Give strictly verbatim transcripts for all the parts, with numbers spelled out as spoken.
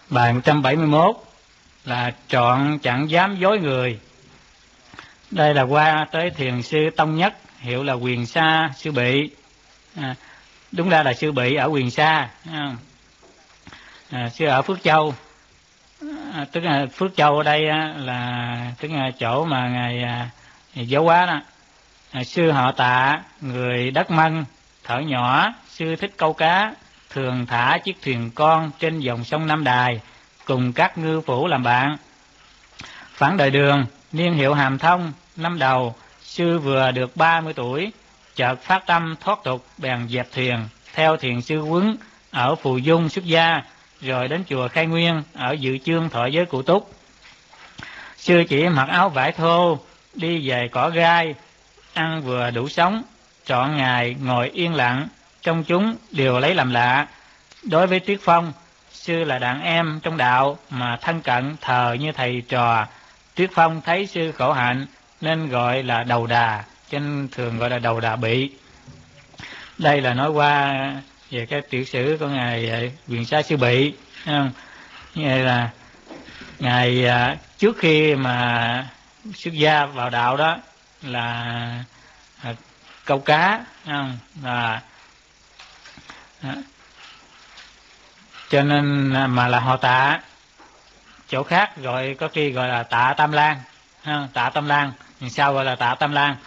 Bài một trăm bảy mươi mốt là trọn chẳng dám dối người. Đây là qua tới thiền sư Tông Nhất, hiệu là Quyền Sa Sư Bị. À, đúng ra là Sư Bị ở Quyền Sa, à, sư ở Phước Châu. À, tức là Phước Châu ở đây á, là tức là chỗ mà ngài, à, ngài giáo hóa đó. À, sư họ Tạ, người đất Mân, thở nhỏ, sư thích câu cá, thường thả chiếc thuyền con trên dòng sông Nam Đài, cùng các ngư phủ làm bạn. Phản đời Đường, niên hiệu Hàm Thông, năm đầu, sư vừa được ba mươi tuổi, chợt phát tâm thoát tục, bèn dẹp thuyền, theo thiền sư Quấn ở Phù Dung xuất gia, rồi đến chùa Khai Nguyên ở Dự Chương thọ giới Cụ Túc. Sư chỉ mặc áo vải thô, đi về cỏ gai, ăn vừa đủ sống, trọn ngày ngồi yên lặng, trong chúng đều lấy làm lạ. Đối với Tuyết Phong, sư là đàn em trong đạo mà thân cận thờ như thầy trò. Tuyết Phong thấy sư khổ hạnh nên gọi là Đầu Đà, cho nên thường gọi là Đầu Đà Bị. Đây là nói qua về cái tiểu sử của ngài Quyền Sa Sư Bị. Như là ngài trước khi mà xuất gia vào đạo đó là câu cá, không? Là cho nên mà là họ Tạ, chỗ khác gọi có khi gọi là Tạ Tam Lan, Tạ Tam Lan, sao gọi là Tạ Tam Lan?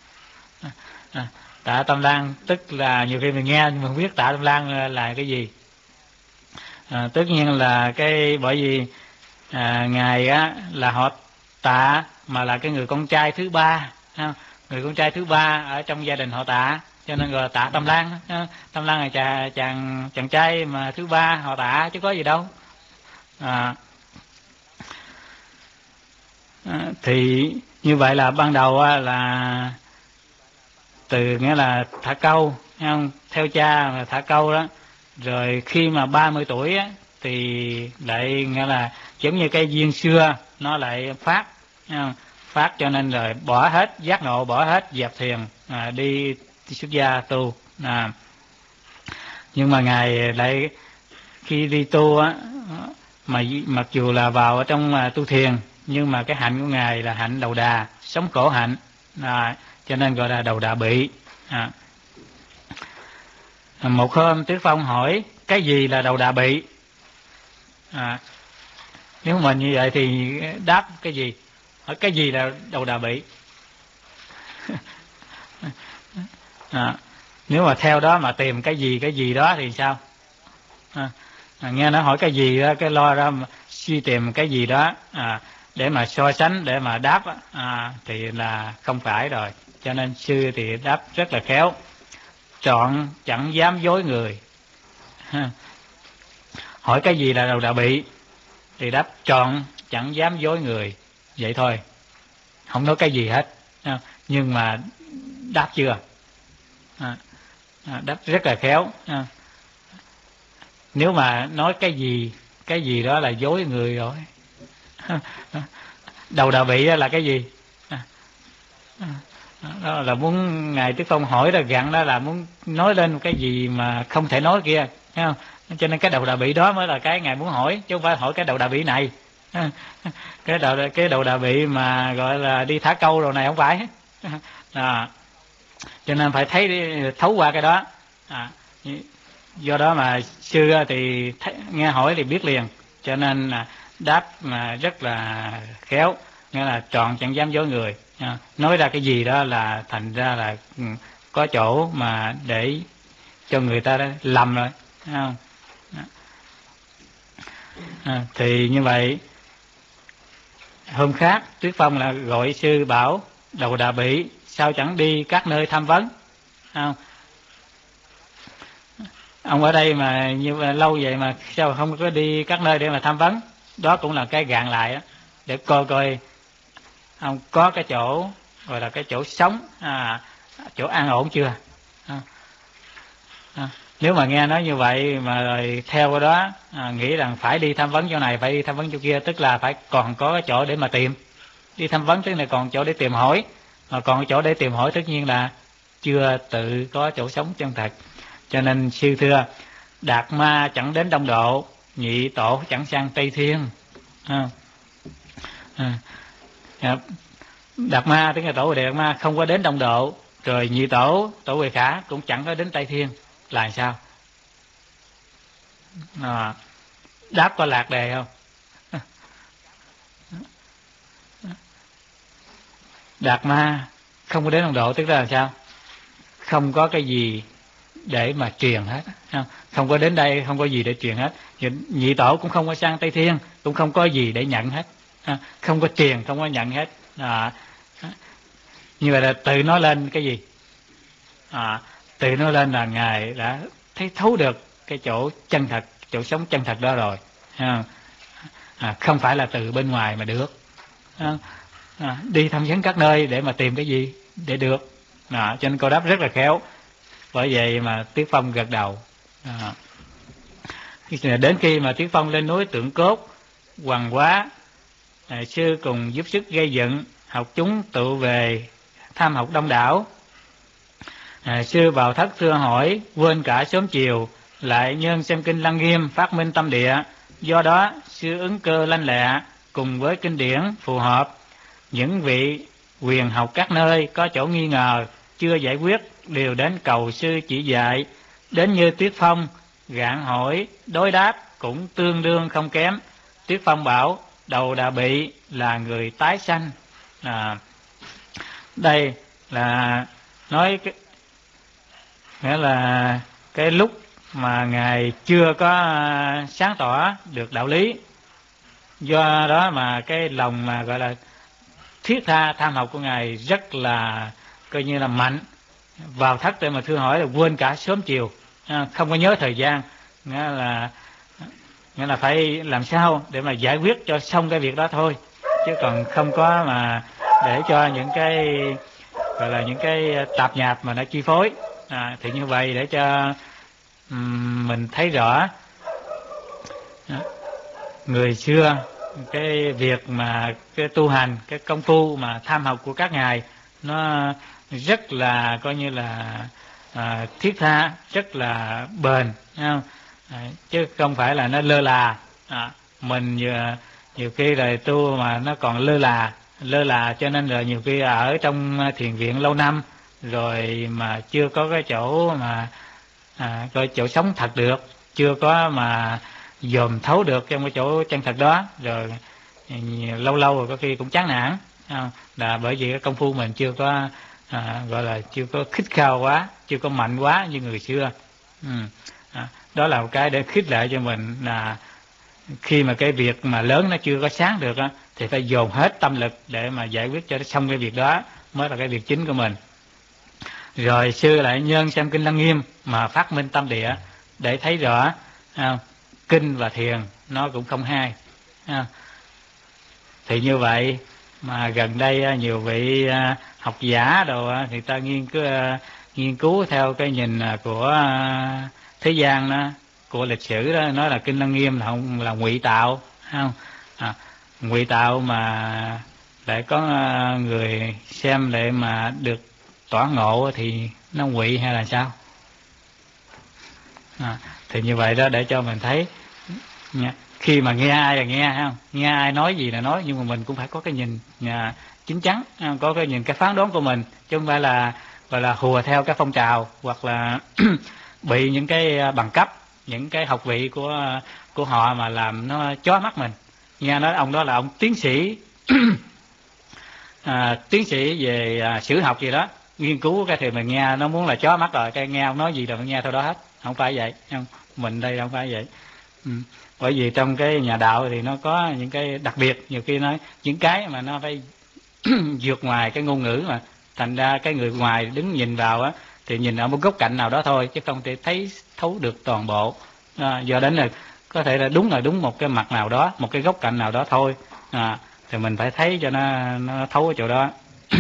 Tạ Tam Lan tức là nhiều khi mình nghe nhưng mà không biết Tạ Tam Lan là cái gì. À, tất nhiên là cái bởi vì à, ngài á là họ Tạ mà là cái người con trai thứ ba, ha? Người con trai thứ ba ở trong gia đình họ Tạ, cho nên gọi là Tạ Tam Lan. Tam Lan là chàng chàng chàng trai mà thứ ba họ Tạ chứ có gì đâu. À, à, thì như vậy là ban đầu là từ nghĩa là thả câu, không? Theo cha là thả câu đó, rồi khi mà ba mươi tuổi á, thì lại nghĩa là giống như cái duyên xưa nó lại phát, không? Phát cho nên rồi bỏ hết giác ngộ, bỏ hết dẹp thuyền, à, đi, đi xuất gia tu. À, nhưng mà ngài lại khi đi tu á, mà mặc dù là vào ở trong tu thiền, nhưng mà cái hạnh của ngài là hạnh đầu đà, sống khổ hạnh, à, cho nên gọi là Đầu Đà Bị. À. Một hôm Tuyết Phong hỏi cái gì là Đầu Đà Bị. À, nếu mà như vậy thì đáp cái gì? Hỏi cái gì là Đầu Đà Bị? À, nếu mà theo đó mà tìm cái gì cái gì đó thì sao? À, à, nghe nó hỏi cái gì đó, cái lo ra suy tìm cái gì đó, à, để mà so sánh, để mà đáp, à, thì là không phải rồi. Cho nên sư thì đáp rất là khéo, trọn chẳng dám dối người. Hỏi cái gì là Đầu Đà Bị thì đáp trọn chẳng dám dối người, vậy thôi, không nói cái gì hết. Nhưng mà đáp chưa? À, đáp rất là khéo. À, nếu mà nói cái gì cái gì đó là dối người rồi. Đầu Đà Bị là cái gì? À, đó là muốn ngài Tuyết Phong hỏi là gặn đó là muốn nói lên cái gì mà không thể nói kia, thấy không? Cho nên cái Đầu Đà Bị đó mới là cái ngài muốn hỏi, chứ không phải hỏi cái Đầu Đà Bị này. Cái đầu cái Đầu Đà Bị mà gọi là đi thả câu rồi này không phải. À, cho nên phải thấy thấu qua cái đó. À, do đó mà sư thì thấy, nghe hỏi thì biết liền, cho nên đáp mà rất là khéo, nghĩa là trọn chẳng dám dối người. À, nói ra cái gì đó là thành ra là có chỗ mà để cho người ta lầm rồi, thấy không? À, thì như vậy hôm khác Tuyết Phong là gọi sư bảo Đầu Đà Bị sao chẳng đi các nơi tham vấn, không? Ông ở đây mà như lâu vậy mà sao không có đi các nơi để mà tham vấn? Đó cũng là cái gạn lại đó, để coi coi ông có cái chỗ gọi là cái chỗ sống, à, chỗ an ổn chưa. À, à, nếu mà nghe nói như vậy mà rồi theo cái đó, à, nghĩ rằng phải đi tham vấn chỗ này, phải đi tham vấn chỗ kia, tức là phải còn có cái chỗ để mà tìm. Đi tham vấn tức là còn chỗ để tìm hỏi, mà còn chỗ để tìm hỏi tất nhiên là chưa tự có chỗ sống chân thật. Cho nên sư thưa, Đạt Ma chẳng đến đông độ, nhị tổ chẳng sang Tây Thiên. À, à, Đạt Ma, tiếng là tổ Bồ Đề Đạt Ma không có đến Đông Độ, rồi nhị tổ tổ Huệ Khả cũng chẳng có đến Tây Thiên, là sao? À, đáp có lạc đề không? Đạt Ma không có đến Đông Độ, tức là sao? Không có cái gì để mà truyền hết, không, không có đến đây, không có gì để truyền hết. Nhị tổ cũng không có sang Tây Thiên, cũng không có gì để nhận hết, không có truyền, không có nhận hết. À, như vậy là tự nói lên cái gì? À, tự nói lên là Ngài đã thấy thấu được cái chỗ chân thật, chỗ sống chân thật đó rồi. À, không phải là từ bên ngoài mà được. À, à, đi thăm viếng các nơi để mà tìm cái gì để được. À, cho nên câu đáp rất là khéo. Bởi vậy mà Tiết Phong gật đầu. À, đến khi mà Tiết Phong lên núi Tượng Cốt, Hoàng Quá à, sư cùng giúp sức gây dựng, học chúng tụ về tham học đông đảo. À, sư vào thất thưa hỏi, quên cả sớm chiều, lại nhân xem kinh Lăng Nghiêm phát minh tâm địa. Do đó sư ứng cơ lanh lẹ cùng với kinh điển phù hợp. Những vị quyền học các nơi có chỗ nghi ngờ chưa giải quyết đều đến cầu sư chỉ dạy. Đến như Tiết Phong gạn hỏi đối đáp cũng tương đương không kém. Tiết Phong bảo đầu đã bị là người tái sanh. À, đây là nói cái, nghĩa là cái lúc mà Ngài chưa có sáng tỏ được đạo lý, do đó mà cái lòng mà gọi là thiết tha tham học của Ngài rất là coi như là mạnh. Vào thất để mà thưa hỏi là quên cả sớm chiều, không có nhớ thời gian, nghĩa là nghĩa là phải làm sao để mà giải quyết cho xong cái việc đó thôi, chứ còn không có mà để cho những cái gọi là những cái tạp nhạp mà nó chi phối. À, thì như vậy để cho um, mình thấy rõ đó, người xưa cái việc mà cái tu hành, cái công phu mà tham học của các ngài nó rất là coi như là à, thiết tha, rất là bền, không? À, chứ không phải là nó lơ là. À, mình nhiều, nhiều khi là tu mà nó còn lơ là lơ là cho nên là nhiều khi ở trong thiền viện lâu năm rồi mà chưa có cái chỗ mà à, coi chỗ sống thật được, chưa có mà dòm thấu được trong cái chỗ chân thật đó, rồi lâu lâu rồi có khi cũng chán nản, không? Là bởi vì cái công phu mình chưa có à, gọi là chưa có khích khao quá, chưa có mạnh quá như người xưa. Ừ. À, đó là một cái để khích lệ cho mình, là khi mà cái việc mà lớn nó chưa có sáng được á, thì phải dồn hết tâm lực để mà giải quyết cho nó xong cái việc đó mới là cái việc chính của mình. Rồi sư lại nhân xem kinh Lăng Nghiêm mà phát minh tâm địa để thấy rõ à, kinh và thiền nó cũng không hai. À, thì như vậy mà gần đây nhiều vị học giả đồ thì ta nghiên cứu, nghiên cứu theo cái nhìn của thế gian đó, của lịch sử đó, nói là kinh Lăng Nghiêm là không, là ngụy tạo, không? À, ngụy tạo mà lại có người xem để mà được tỏa ngộ thì nó ngụy hay là sao? À, thì như vậy đó để cho mình thấy nha, khi mà nghe ai là nghe, không? Nghe ai nói gì là nói, nhưng mà mình cũng phải có cái nhìn nhà, chín chắn, có cái nhìn, cái phán đoán của mình, chứ không phải là gọi là hùa theo cái phong trào, hoặc là bị những cái bằng cấp, những cái học vị của của họ mà làm nó chói mắt mình. Nghe nói ông đó là ông tiến sĩ à, tiến sĩ về à, sử học gì đó, nghiên cứu cái thì mình nghe nó muốn là chói mắt rồi, cái nghe ông nói gì là mình nghe thôi đó hết. Không phải vậy, không? Mình đây không phải vậy. Ừ. Bởi vì trong cái nhà đạo thì nó có những cái đặc biệt, nhiều khi nói những cái mà nó phải vượt ngoài cái ngôn ngữ, mà thành ra cái người ngoài đứng nhìn vào á thì nhìn ở một góc cạnh nào đó thôi, chứ không thể thấy thấu được toàn bộ. À, do đến là có thể là đúng là đúng một cái mặt nào đó, một cái góc cạnh nào đó thôi. À, thì mình phải thấy cho nó, nó thấu ở chỗ đó.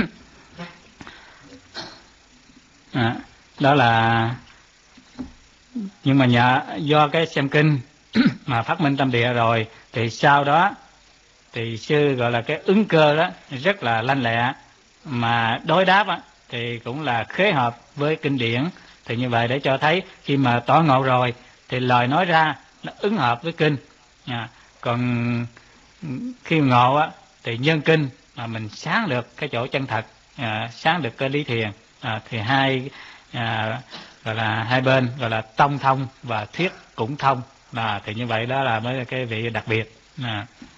À, đó là, nhưng mà nhờ do cái xem kinh mà phát minh tâm địa rồi thì sau đó thì sư gọi là cái ứng cơ đó rất là lanh lẹ, mà đối đáp á, thì cũng là khế hợp với kinh điển. Thì như vậy để cho thấy khi mà tỏ ngộ rồi thì lời nói ra nó ứng hợp với kinh, À, còn khi ngộ á thì nhân kinh mà mình sáng được cái chỗ chân thật, à, sáng được cái lý thiền, à, thì hai à, gọi là hai bên gọi là tông thông và thuyết cũng thông, là thì như vậy đó là mới là cái vị đặc biệt. À.